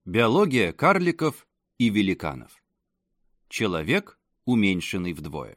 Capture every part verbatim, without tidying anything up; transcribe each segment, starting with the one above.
Биология карликов и великанов. Человек, уменьшенный вдвое.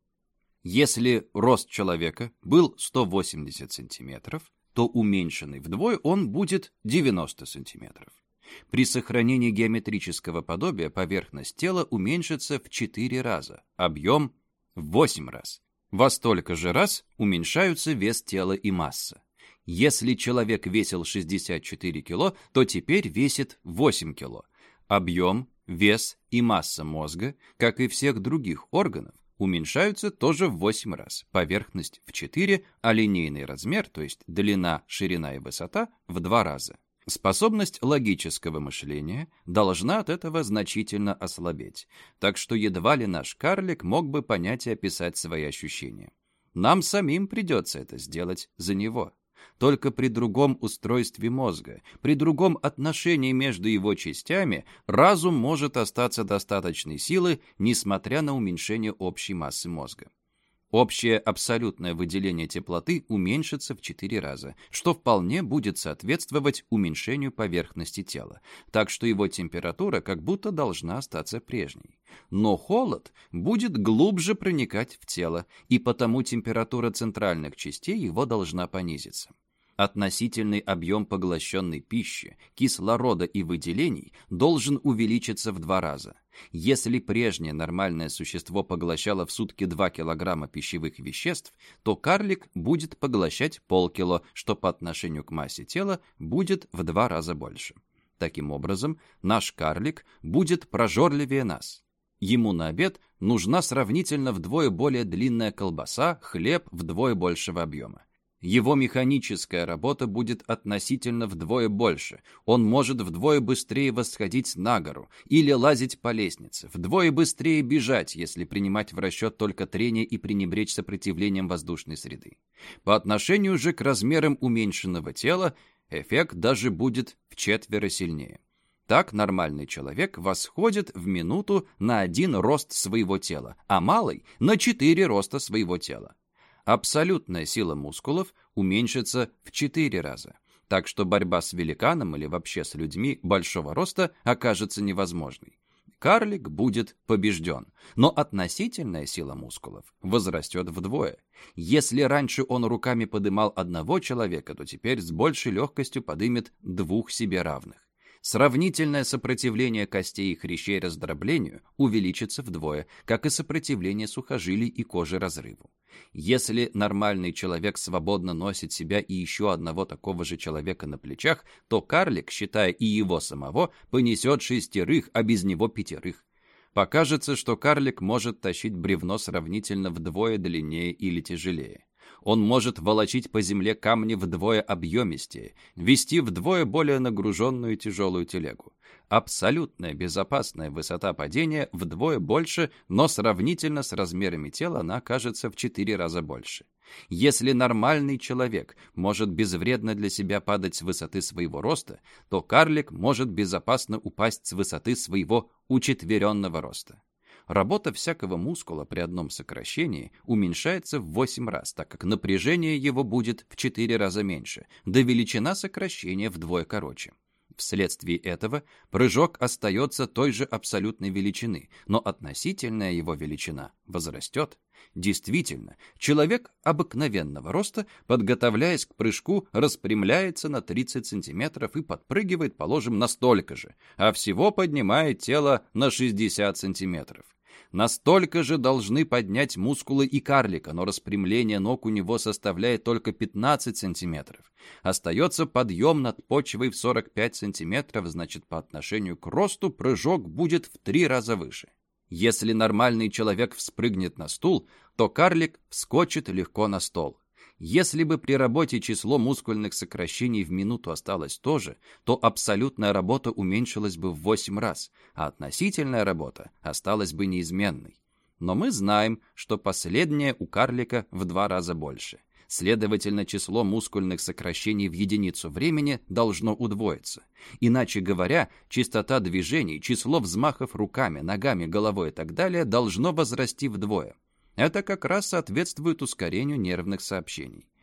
Если рост человека был сто восемьдесят сантиметров, то уменьшенный вдвое он будет девяносто сантиметров. При сохранении геометрического подобия поверхность тела уменьшится в четыре раза, объем в восемь раз. Во столько же раз уменьшаются вес тела и масса. Если человек весил шестьдесят четыре кило, то теперь весит восемь кило. Объем, вес и масса мозга, как и всех других органов, уменьшаются тоже в восемь раз. Поверхность в четыре, а линейный размер, то есть длина, ширина и высота, в два раза. Способность логического мышления должна от этого значительно ослабеть, так что едва ли наш карлик мог бы понять и описать свои ощущения. Нам самим придется это сделать за него. Только при другом устройстве мозга, при другом отношении между его частями, разум может остаться достаточной силы, несмотря на уменьшение общей массы мозга. Общее абсолютное выделение теплоты уменьшится в четыре раза, что вполне будет соответствовать уменьшению поверхности тела, так что его температура как будто должна остаться прежней. Но холод будет глубже проникать в тело, и потому температура центральных частей его должна понизиться. Относительный объем поглощенной пищи, кислорода и выделений должен увеличиться в два раза. Если прежнее нормальное существо поглощало в сутки два килограмма пищевых веществ, то карлик будет поглощать полкило, что по отношению к массе тела будет в два раза больше. Таким образом, наш карлик будет прожорливее нас. Ему на обед нужна сравнительно вдвое более длинная колбаса, хлеб вдвое большего объема. Его механическая работа будет относительно вдвое больше. Он может вдвое быстрее восходить на гору или лазить по лестнице, вдвое быстрее бежать, если принимать в расчет только трение и пренебречь сопротивлением воздушной среды. По отношению же к размерам уменьшенного тела эффект даже будет вчетверо сильнее. Так нормальный человек восходит в минуту на один рост своего тела, а малый – на четыре роста своего тела. Абсолютная сила мускулов уменьшится в четыре раза, так что борьба с великаном или вообще с людьми большого роста окажется невозможной. Карлик будет побежден, но относительная сила мускулов возрастет вдвое. Если раньше он руками подымал одного человека, то теперь с большей легкостью подымет двух себе равных. Сравнительное сопротивление костей и хрящей раздроблению увеличится вдвое, как и сопротивление сухожилий и кожи разрыву. Если нормальный человек свободно носит себя и еще одного такого же человека на плечах, то карлик, считая и его самого, понесет шестерых, а без него пятерых. Покажется, что карлик может тащить бревно сравнительно вдвое длиннее или тяжелее. Он может волочить по земле камни вдвое объемистее, вести вдвое более нагруженную тяжелую телегу. Абсолютная безопасная высота падения вдвое больше, но сравнительно с размерами тела она окажется в четыре раза больше. Если нормальный человек может безвредно для себя падать с высоты своего роста, то карлик может безопасно упасть с высоты своего учетверенного роста. Работа всякого мускула при одном сокращении уменьшается в восемь раз, так как напряжение его будет в четыре раза меньше, да величина сокращения вдвое короче. Вследствие этого прыжок остается той же абсолютной величины, но относительная его величина возрастет. Действительно, человек обыкновенного роста, подготовляясь к прыжку, распрямляется на тридцать сантиметров и подпрыгивает, положим, на столько же, а всего поднимает тело на шестьдесят сантиметров. Настолько же должны поднять мускулы и карлика, но распрямление ног у него составляет только пятнадцать сантиметров. Остается подъем над почвой в сорок пять сантиметров, значит, по отношению к росту прыжок будет в три раза выше. Если нормальный человек вспрыгнет на стул, то карлик вскочит легко на стол. Если бы при работе число мускульных сокращений в минуту осталось то же, то абсолютная работа уменьшилась бы в восемь раз, а относительная работа осталась бы неизменной. Но мы знаем, что последнее у карлика в два раза больше. Следовательно, число мускульных сокращений в единицу времени должно удвоиться. Иначе говоря, частота движений, число взмахов руками, ногами, головой и так далее должно возрасти вдвое. Это как раз соответствует ускорению нервных сообщений.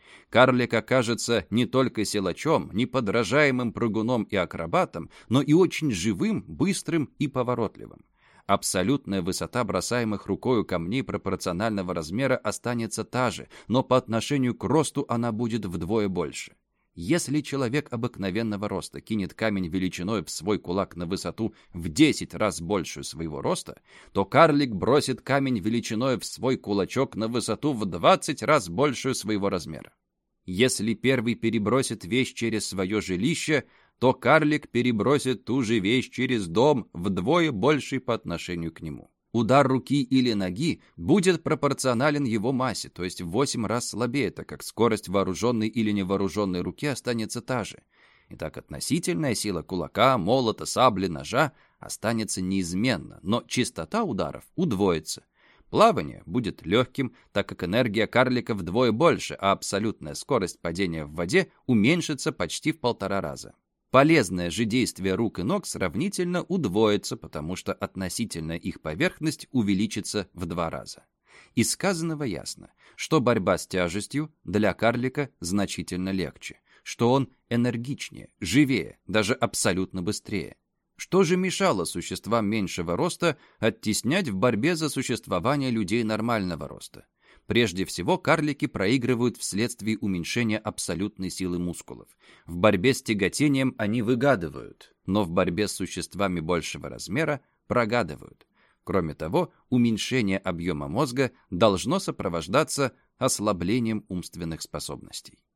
Карлик окажется не только силачом, неподражаемым прыгуном и акробатом, но и очень живым, быстрым и поворотливым. Абсолютная высота бросаемых рукою камней пропорционального размера останется та же, но по отношению к росту она будет вдвое больше. Если человек обыкновенного роста кинет камень величиной в свой кулак на высоту в десять раз большую своего роста, то карлик бросит камень величиной в свой кулачок на высоту в двадцать раз большую своего размера. Если первый перебросит вещь через свое жилище, то карлик перебросит ту же вещь через дом вдвое больший по отношению к нему. Удар руки или ноги будет пропорционален его массе, то есть в восемь раз слабее, так как скорость вооруженной или невооруженной руки останется та же. Итак, относительная сила кулака, молота, сабли, ножа останется неизменна, но частота ударов удвоится. Плавание будет легким, так как энергия карлика вдвое больше, а абсолютная скорость падения в воде уменьшится почти в полтора раза. Полезное же действие рук и ног сравнительно удвоится, потому что относительная их поверхность увеличится в два раза. Из сказанного ясно, что борьба с тяжестью для карлика значительно легче, что он энергичнее, живее, даже абсолютно быстрее. Что же мешало существам меньшего роста оттеснять в борьбе за существование людей нормального роста? Прежде всего, карлики проигрывают вследствие уменьшения абсолютной силы мускулов. В борьбе с тяготением они выгадывают, но в борьбе с существами большего размера прогадывают. Кроме того, уменьшение объема мозга должно сопровождаться ослаблением умственных способностей.